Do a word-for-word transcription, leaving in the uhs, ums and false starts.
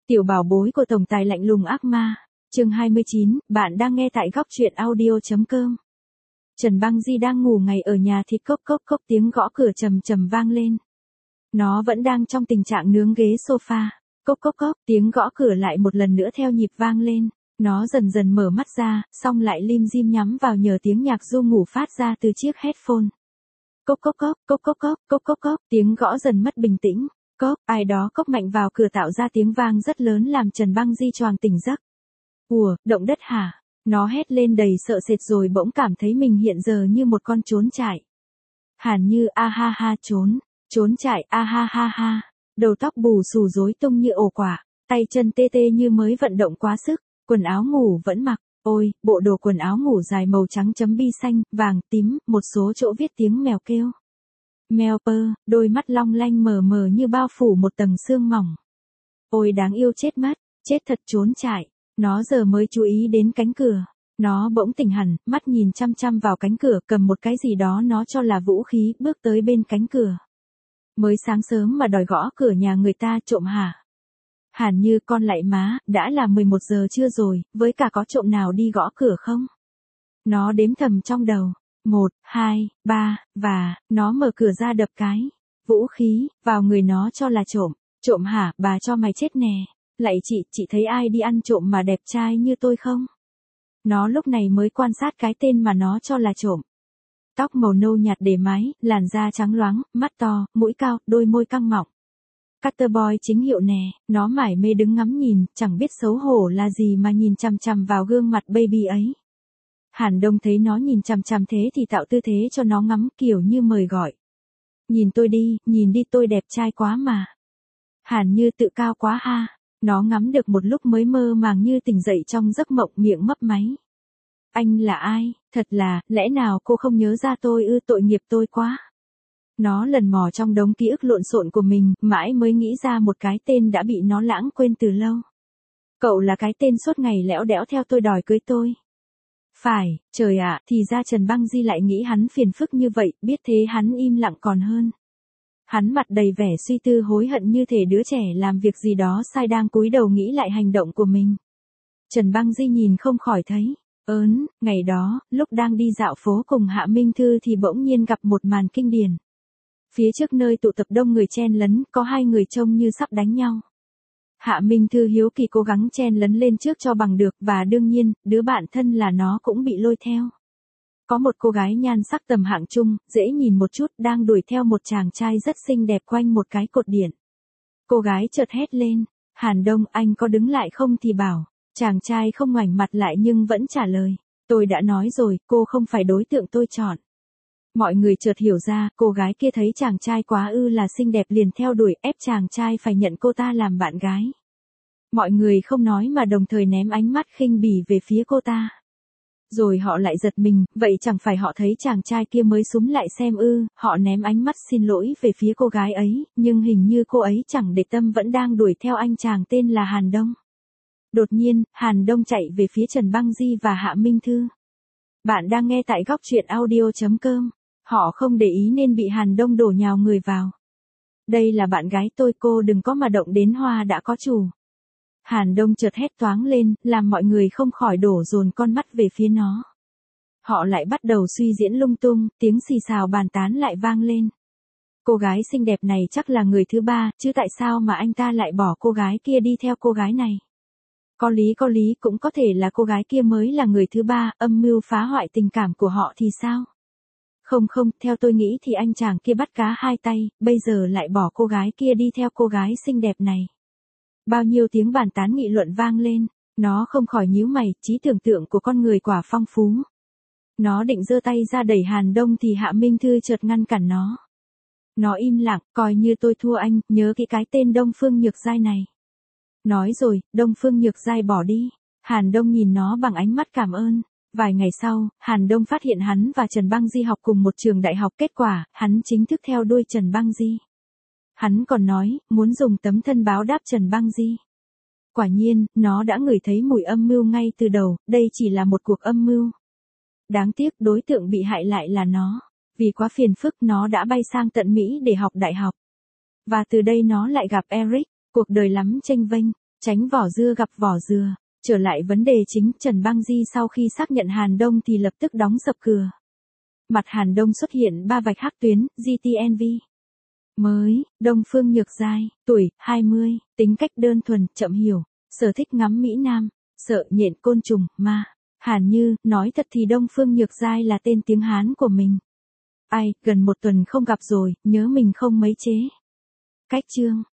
Tiểu bảo bối của tổng tài lạnh lùng ác ma. Chương hai mươi chín, bạn đang nghe tại góc truyện audio.com. Trần Băng Di đang ngủ ngày ở nhà thì cốc cốc cốc tiếng gõ cửa trầm trầm vang lên. Nó vẫn đang trong tình trạng nướng ghế sofa. Cốc cốc cốc, tiếng gõ cửa lại một lần nữa theo nhịp vang lên. Nó dần dần mở mắt ra, xong lại lim dim nhắm vào nhờ tiếng nhạc du ngủ phát ra từ chiếc headphone. Cốc cốc cốc, cốc cốc cốc, cốc cốc cốc, tiếng gõ dần mất bình tĩnh. Cốc, ai đó cốc mạnh vào cửa tạo ra tiếng vang rất lớn làm Trần Băng Di choàng tỉnh giấc. Ủa, động đất hả? Nó hét lên đầy sợ sệt rồi bỗng cảm thấy mình hiện giờ như một con trốn chạy. Hàn Như a ha ha trốn, trốn chạy a ha ha ha, đầu tóc bù xù rối tung như ổ quả, tay chân tê tê như mới vận động quá sức, quần áo ngủ vẫn mặc, ôi, bộ đồ quần áo ngủ dài màu trắng chấm bi xanh, vàng, tím, một số chỗ viết tiếng mèo kêu. Mèo pơ, đôi mắt long lanh mờ mờ như bao phủ một tầng sương mỏng. Ôi đáng yêu chết mất, chết thật trốn chạy. Nó giờ mới chú ý đến cánh cửa. Nó bỗng tỉnh hẳn, mắt nhìn chăm chăm vào cánh cửa, cầm một cái gì đó nó cho là vũ khí, bước tới bên cánh cửa. Mới sáng sớm mà đòi gõ cửa nhà người ta trộm hả? Hàn Như con lại má, đã là mười một giờ trưa rồi, với cả có trộm nào đi gõ cửa không? Nó đếm thầm trong đầu. Một, hai, ba, và, nó mở cửa ra đập cái. Vũ khí, vào người nó cho là trộm. Trộm hả, bà cho mày chết nè. Lạy chị, chị thấy ai đi ăn trộm mà đẹp trai như tôi không? Nó lúc này mới quan sát cái tên mà nó cho là trộm. Tóc màu nâu nhạt để mái, làn da trắng loáng, mắt to, mũi cao, đôi môi căng mọng. Cutter boy chính hiệu nè, nó mải mê đứng ngắm nhìn, chẳng biết xấu hổ là gì mà nhìn chằm chằm vào gương mặt baby ấy. Hàn Đông thấy nó nhìn chằm chằm thế thì tạo tư thế cho nó ngắm kiểu như mời gọi. Nhìn tôi đi, nhìn đi tôi đẹp trai quá mà. Hàn Như tự cao quá ha. Nó ngắm được một lúc mới mơ màng như tỉnh dậy trong giấc mộng miệng mấp máy. Anh là ai? Thật là, lẽ nào cô không nhớ ra tôi ư? Tội nghiệp tôi quá. Nó lần mò trong đống ký ức lộn xộn của mình, mãi mới nghĩ ra một cái tên đã bị nó lãng quên từ lâu. Cậu là cái tên suốt ngày lẽo đẽo theo tôi đòi cưới tôi. Phải, trời ạ, thì ra Trần Băng Di lại nghĩ hắn phiền phức như vậy, biết thế hắn im lặng còn hơn. Hắn mặt đầy vẻ suy tư hối hận như thể đứa trẻ làm việc gì đó sai đang cúi đầu nghĩ lại hành động của mình. Trần Băng Di nhìn không khỏi thấy ớn, ngày đó, lúc đang đi dạo phố cùng Hạ Minh Thư thì bỗng nhiên gặp một màn kinh điển. Phía trước nơi tụ tập đông người chen lấn, có hai người trông như sắp đánh nhau. Hạ Minh Thư hiếu kỳ cố gắng chen lấn lên trước cho bằng được và đương nhiên, đứa bạn thân là nó cũng bị lôi theo. Có một cô gái nhan sắc tầm hạng trung, dễ nhìn một chút, đang đuổi theo một chàng trai rất xinh đẹp quanh một cái cột điện. Cô gái chợt hét lên, Hàn Đông anh có đứng lại không thì bảo, chàng trai không ngoảnh mặt lại nhưng vẫn trả lời, tôi đã nói rồi, cô không phải đối tượng tôi chọn. Mọi người chợt hiểu ra, cô gái kia thấy chàng trai quá ư là xinh đẹp liền theo đuổi ép chàng trai phải nhận cô ta làm bạn gái. Mọi người không nói mà đồng thời ném ánh mắt khinh bỉ về phía cô ta. Rồi họ lại giật mình, vậy chẳng phải họ thấy chàng trai kia mới súng lại xem ư, họ ném ánh mắt xin lỗi về phía cô gái ấy, nhưng hình như cô ấy chẳng để tâm vẫn đang đuổi theo anh chàng tên là Hàn Đông. Đột nhiên, Hàn Đông chạy về phía Trần Băng Di và Hạ Minh Thư. Bạn đang nghe tại góc truyện audio.com. Họ không để ý nên bị Hàn Đông đổ nhào người vào. Đây là bạn gái tôi, cô đừng có mà động đến hoa đã có chủ. Hàn Đông chợt hét toáng lên, làm mọi người không khỏi đổ dồn con mắt về phía nó. Họ lại bắt đầu suy diễn lung tung, tiếng xì xào bàn tán lại vang lên. Cô gái xinh đẹp này chắc là người thứ ba, chứ tại sao mà anh ta lại bỏ cô gái kia đi theo cô gái này? Có lý có lý cũng có thể là cô gái kia mới là người thứ ba, âm mưu phá hoại tình cảm của họ thì sao? Không không, theo tôi nghĩ thì anh chàng kia bắt cá hai tay, bây giờ lại bỏ cô gái kia đi theo cô gái xinh đẹp này. Bao nhiêu tiếng bàn tán nghị luận vang lên, nó không khỏi nhíu mày, trí tưởng tượng của con người quả phong phú. Nó định giơ tay ra đẩy Hàn Đông thì Hạ Minh Thư chợt ngăn cản nó. Nó im lặng, coi như tôi thua anh, nhớ kỹ cái tên Đông Phương Nhược Giai này. Nói rồi, Đông Phương Nhược Giai bỏ đi. Hàn Đông nhìn nó bằng ánh mắt cảm ơn. Vài ngày sau, Hàn Đông phát hiện hắn và Trần Băng Di học cùng một trường đại học, kết quả, hắn chính thức theo đuôi Trần Băng Di. Hắn còn nói, muốn dùng tấm thân báo đáp Trần Băng Di. Quả nhiên, nó đã ngửi thấy mùi âm mưu ngay từ đầu, đây chỉ là một cuộc âm mưu. Đáng tiếc đối tượng bị hại lại là nó. Vì quá phiền phức nó đã bay sang tận Mỹ để học đại học. Và từ đây nó lại gặp Eric, cuộc đời lắm chênh vênh. Tránh vỏ dưa gặp vỏ dừa. Trở lại vấn đề chính, Trần Băng Di sau khi xác nhận Hàn Đông thì lập tức đóng sập cửa. Mặt Hàn Đông xuất hiện ba vạch hắc tuyến, giê tê en vê. Mới, Đông Phương Nhược Giai, tuổi, hai mươi, tính cách đơn thuần, chậm hiểu, sở thích ngắm Mỹ Nam, sợ nhện côn trùng, ma. Hàn Như, nói thật thì Đông Phương Nhược Giai là tên tiếng Hán của mình. Ai, gần một tuần không gặp rồi, nhớ mình không mấy chế. Cách chương.